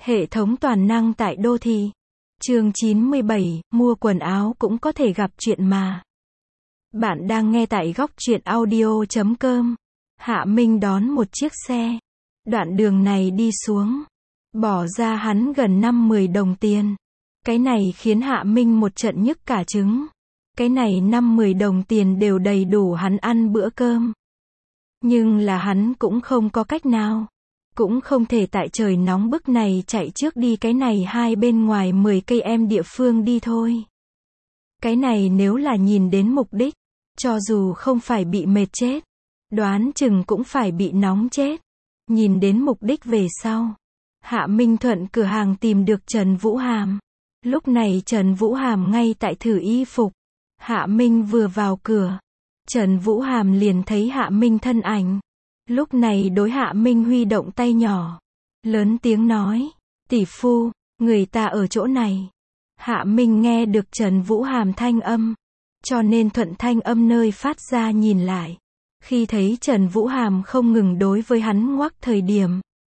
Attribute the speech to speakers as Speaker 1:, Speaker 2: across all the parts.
Speaker 1: Hệ thống toàn năng tại đô thị. Chương 97, mua quần áo cũng có thể gặp chuyện mà. Bạn đang nghe tại góc truyện audio.com. Hạ Minh đón một chiếc xe. Đoạn đường này đi xuống, bỏ ra hắn gần 5-10 đồng tiền. Cái này khiến Hạ Minh một trận nhức cả trứng. Cái này 5-10 đồng tiền đều đầy đủ hắn ăn bữa cơm. Nhưng là hắn cũng không có cách nào. Cũng không thể tại trời nóng bức này chạy trước đi cái này hai bên ngoài 10 cây em địa phương đi thôi. Cái này nếu là nhìn đến mục đích, cho dù không phải bị mệt chết, đoán chừng cũng phải bị nóng chết. Nhìn đến mục đích về sau, Hạ Minh thuận cửa hàng tìm được Trần Vũ Hàm. Lúc này Trần Vũ Hàm ngay tại thử y phục. Hạ Minh vừa vào cửa, Trần Vũ Hàm liền thấy Hạ Minh thân ảnh. Lúc này đối Hạ Minh huy động tay nhỏ, lớn tiếng nói, tỷ phu, người ta ở chỗ này. Hạ Minh nghe được Trần Vũ Hàm thanh âm, cho nên thuận thanh âm nơi phát ra nhìn lại. Khi thấy Trần Vũ Hàm không ngừng đối với hắn ngoắc thời điểm,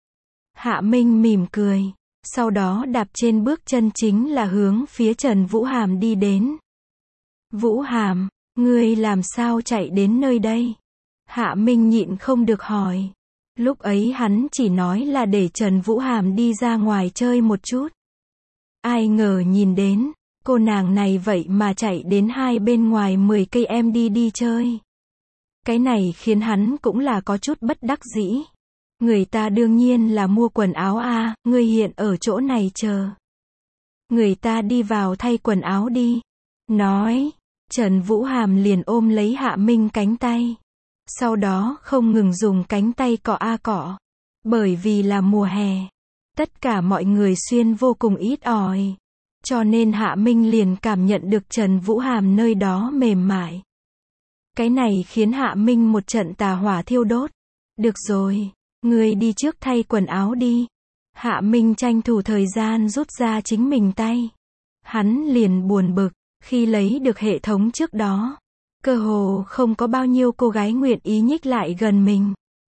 Speaker 1: Hạ Minh mỉm cười, sau đó đạp trên bước chân chính là hướng phía Trần Vũ Hàm đi đến. Vũ Hàm, ngươi làm sao chạy đến nơi đây? Hạ Minh nhịn không được hỏi. Lúc ấy hắn chỉ nói là để Trần Vũ Hàm đi ra ngoài chơi một chút. Ai ngờ nhìn đến, cô nàng này vậy mà chạy đến hai bên ngoài 10 cây em đi chơi. Cái này khiến hắn cũng là có chút bất đắc dĩ. Người ta đương nhiên là mua quần áo a, ngươi hiện ở chỗ này chờ. Người ta đi vào thay quần áo đi. Nói, Trần Vũ Hàm liền ôm lấy Hạ Minh cánh tay. Sau đó không ngừng dùng cánh tay cọ a cọ. Bởi vì là mùa hè, tất cả mọi người xuyên vô cùng ít ỏi. Cho nên Hạ Minh liền cảm nhận được Trần Vũ Hàm nơi đó mềm mại. Cái này khiến Hạ Minh một trận tà hỏa thiêu đốt. Được rồi, ngươi đi trước thay quần áo đi. Hạ Minh tranh thủ thời gian rút ra chính mình tay. Hắn liền buồn bực, khi lấy được hệ thống trước đó, cơ hồ không có bao nhiêu cô gái nguyện ý nhích lại gần mình.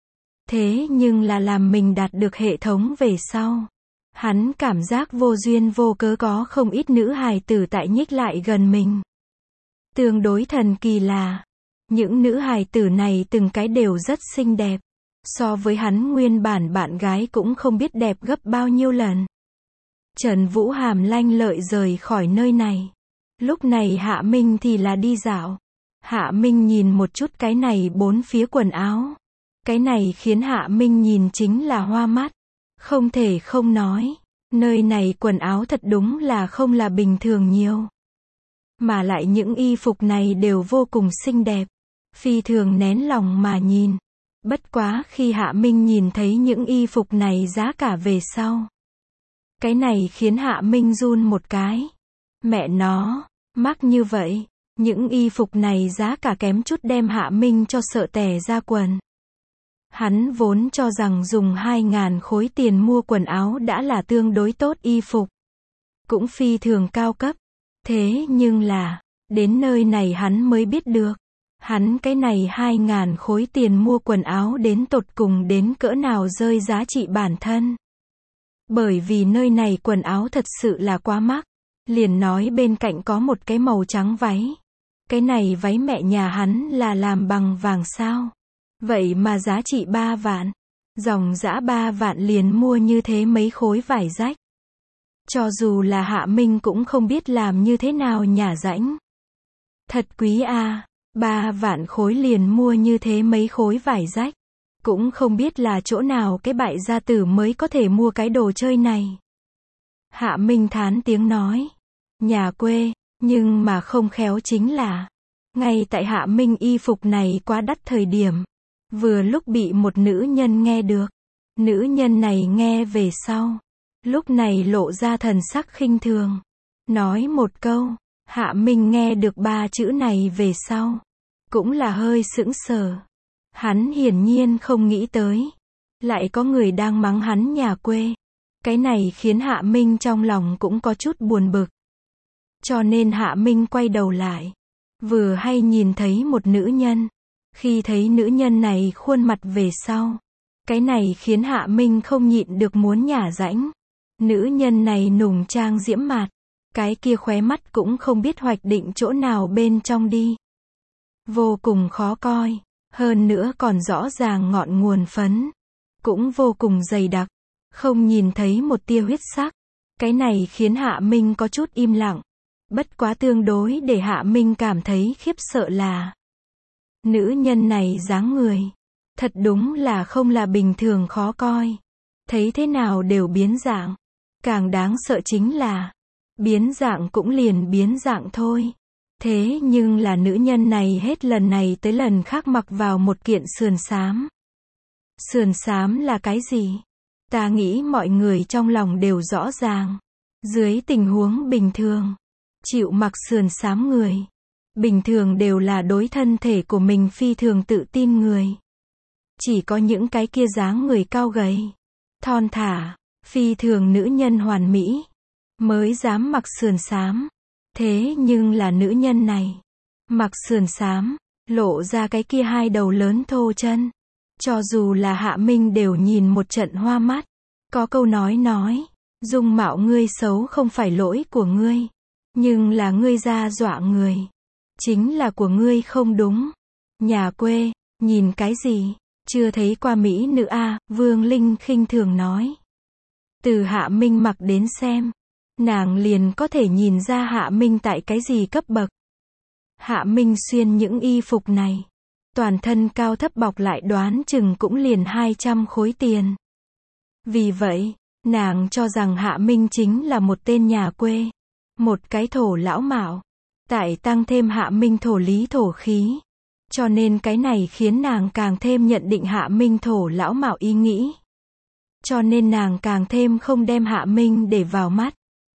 Speaker 1: Thế nhưng là làm mình đạt được hệ thống về sau, hắn cảm giác vô duyên vô cớ có không ít nữ hài tử tại nhích lại gần mình. Tương đối thần kỳ là, những nữ hài tử này từng cái đều rất xinh đẹp. So với hắn nguyên bản bạn gái cũng không biết đẹp gấp bao nhiêu lần. Trần Vũ Hàm lanh lợi rời khỏi nơi này. Lúc này Hạ Minh thì là đi dạo. Hạ Minh nhìn một chút cái này bốn phía quần áo. Cái này khiến Hạ Minh nhìn chính là hoa mắt. Không thể không nói, nơi này quần áo thật đúng là không là bình thường nhiều. Mà lại những y phục này đều vô cùng xinh đẹp. Phi thường nén lòng mà nhìn. Bất quá khi Hạ Minh nhìn thấy những y phục này giá cả về sau, cái này khiến Hạ Minh run một cái. Mẹ nó, mắc như vậy. Những y phục này giá cả kém chút đem Hạ Minh cho sợ tè ra quần. Hắn vốn cho rằng dùng 2.000 khối tiền mua quần áo đã là tương đối tốt y phục. Cũng phi thường cao cấp. Thế nhưng là, đến nơi này hắn mới biết được. Hắn cái này 2.000 khối tiền mua quần áo đến tột cùng đến cỡ nào rơi giá trị bản thân. Bởi vì nơi này quần áo thật sự là quá mắc. Liền nói bên cạnh có một cái màu trắng váy. Cái này váy mẹ nhà hắn là làm bằng vàng sao. Vậy mà giá trị 3 vạn. Dòng dã 3 vạn liền mua như thế mấy khối vải rách. Cho dù là Hạ Minh cũng không biết làm như thế nào nhả rãnh. Thật quý a, 3 vạn khối liền mua như thế mấy khối vải rách. Cũng không biết là chỗ nào cái bại gia tử mới có thể mua cái đồ chơi này. Hạ Minh thán tiếng nói. Nhà quê, nhưng mà không khéo chính là, ngay tại Hạ Minh y phục này quá đắt thời điểm, vừa lúc bị một nữ nhân nghe được. Nữ nhân này nghe về sau, lúc này lộ ra thần sắc khinh thường. Nói một câu, Hạ Minh nghe được 3 chữ này về sau, cũng là hơi sững sờ. Hắn hiển nhiên không nghĩ tới, lại có người đang mắng hắn nhà quê. Cái này khiến Hạ Minh trong lòng cũng có chút buồn bực. Cho nên Hạ Minh quay đầu lại, vừa hay nhìn thấy một nữ nhân. Khi thấy nữ nhân này khuôn mặt về sau, cái này khiến Hạ Minh không nhịn được muốn nhả rãnh. Nữ nhân này nùng trang diễm mạt. Cái kia khóe mắt cũng không biết hoạch định chỗ nào bên trong đi. Vô cùng khó coi. Hơn nữa còn rõ ràng ngọn nguồn phấn. Cũng vô cùng dày đặc. Không nhìn thấy một tia huyết sắc. Cái này khiến Hạ Minh có chút im lặng. Bất quá tương đối để Hạ Minh cảm thấy khiếp sợ là nữ nhân này dáng người. Thật đúng là không là bình thường khó coi. Thấy thế nào đều biến dạng. Càng đáng sợ chính là biến dạng cũng liền biến dạng thôi. Thế nhưng là nữ nhân này hết lần này tới lần khác mặc vào một kiện sườn xám. Sườn xám là cái gì? Ta nghĩ mọi người trong lòng đều rõ ràng. Dưới tình huống bình thường, chịu mặc sườn xám người, bình thường đều là đối thân thể của mình phi thường tự tin người. Chỉ có những cái kia dáng người cao gầy, thon thả, phi thường nữ nhân hoàn mỹ, mới dám mặc sườn xám. Thế nhưng là nữ nhân này, mặc sườn xám, lộ ra cái kia hai đầu lớn thô chân. Cho dù là Hạ Minh đều nhìn một trận hoa mắt. Có câu nói, dung mạo ngươi xấu không phải lỗi của ngươi, nhưng là ngươi ra dọa người. Chính là của ngươi không đúng. Nhà quê, nhìn cái gì, chưa thấy qua mỹ nữ a, Vương Linh khinh thường nói. Từ Hạ Minh mặc đến xem, nàng liền có thể nhìn ra Hạ Minh tại cái gì cấp bậc. Hạ Minh xuyên những y phục này, toàn thân cao thấp bọc lại đoán chừng cũng liền 200 khối tiền. Vì vậy, nàng cho rằng Hạ Minh chính là một tên nhà quê, một cái thổ lão mạo. Tại tăng thêm Hạ Minh thổ lý thổ khí. Cho nên cái này khiến nàng càng thêm nhận định Hạ Minh thổ lão mạo ý nghĩ. Cho nên nàng càng thêm không đem Hạ Minh để vào mắt.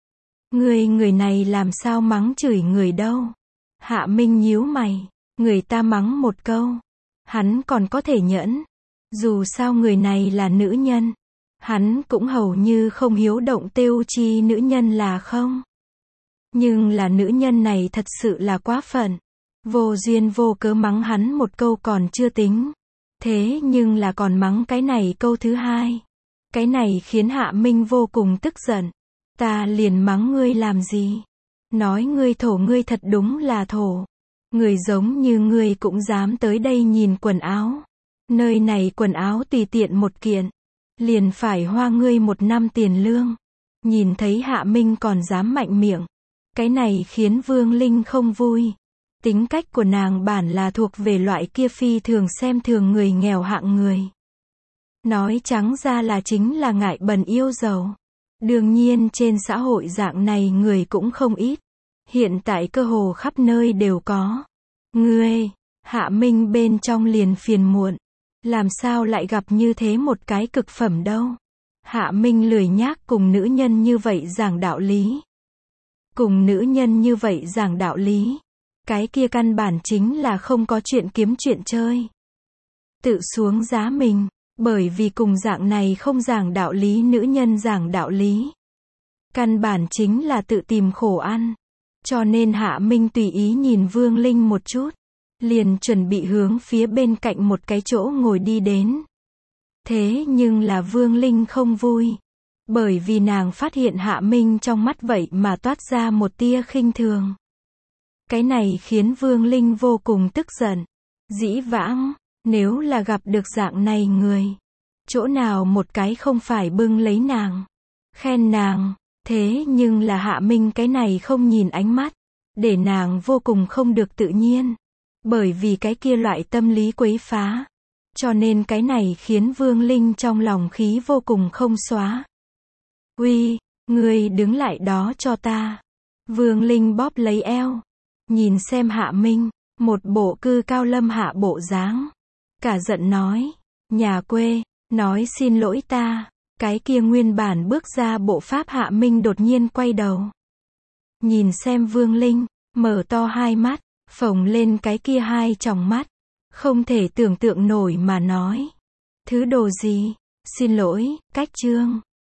Speaker 1: Người này làm sao mắng chửi người đâu. Hạ Minh nhíu mày, người ta mắng một câu, hắn còn có thể nhẫn. Dù sao người này là nữ nhân, hắn cũng hầu như không hiếu động têu chi nữ nhân là không. Nhưng là nữ nhân này thật sự là quá phận. Vô duyên vô cớ mắng hắn một câu còn chưa tính. Thế nhưng là còn mắng cái này câu thứ hai. Cái này khiến Hạ Minh vô cùng tức giận. Ta liền mắng ngươi làm gì? Nói ngươi thổ, ngươi thật đúng là thổ. Người giống như ngươi cũng dám tới đây nhìn quần áo. Nơi này quần áo tùy tiện một kiện, liền phải hoa ngươi 1 năm tiền lương. Nhìn thấy Hạ Minh còn dám mạnh miệng. Cái này khiến Vương Linh không vui. Tính cách của nàng bản là thuộc về loại kia phi thường xem thường người nghèo hạng người. Nói trắng ra là chính là ngại bần yêu giàu. Đương nhiên trên xã hội dạng này người cũng không ít. Hiện tại cơ hồ khắp nơi đều có. Ngươi, Hạ Minh bên trong liền phiền muộn. Làm sao lại gặp như thế một cái cực phẩm đâu. Hạ Minh lười nhác cùng nữ nhân như vậy giảng đạo lý. Cùng nữ nhân như vậy giảng đạo lý. Cái kia căn bản chính là không có chuyện kiếm chuyện chơi. Tự xuống giá mình, bởi vì cùng dạng này không giảng đạo lý nữ nhân giảng đạo lý. Căn bản chính là tự tìm khổ ăn. Cho nên Hạ Minh tùy ý nhìn Vương Linh một chút, liền chuẩn bị hướng phía bên cạnh một cái chỗ ngồi đi đến. Thế nhưng là Vương Linh không vui. Bởi vì nàng phát hiện Hạ Minh trong mắt vậy mà toát ra một tia khinh thường. Cái này khiến Vương Linh vô cùng tức giận. Dĩ vãng, nếu là gặp được dạng này người, chỗ nào một cái không phải bưng lấy nàng, khen nàng. Thế nhưng là Hạ Minh cái này không nhìn ánh mắt, để nàng vô cùng không được tự nhiên. Bởi vì cái kia loại tâm lý quấy phá. Cho nên cái này khiến Vương Linh trong lòng khí vô cùng không xóa. Uy, ngươi đứng lại đó cho ta. Vương Linh bóp lấy eo. Nhìn xem Hạ Minh, một bộ cư cao lâm hạ bộ dáng. Cả giận nói, nhà quê, nói xin lỗi ta. Cái kia nguyên bản bước ra bộ pháp Hạ Minh đột nhiên quay đầu. Nhìn xem Vương Linh, mở to hai mắt, phồng lên cái kia hai tròng mắt. Không thể tưởng tượng nổi mà nói. Thứ đồ gì? Xin lỗi, cách chương.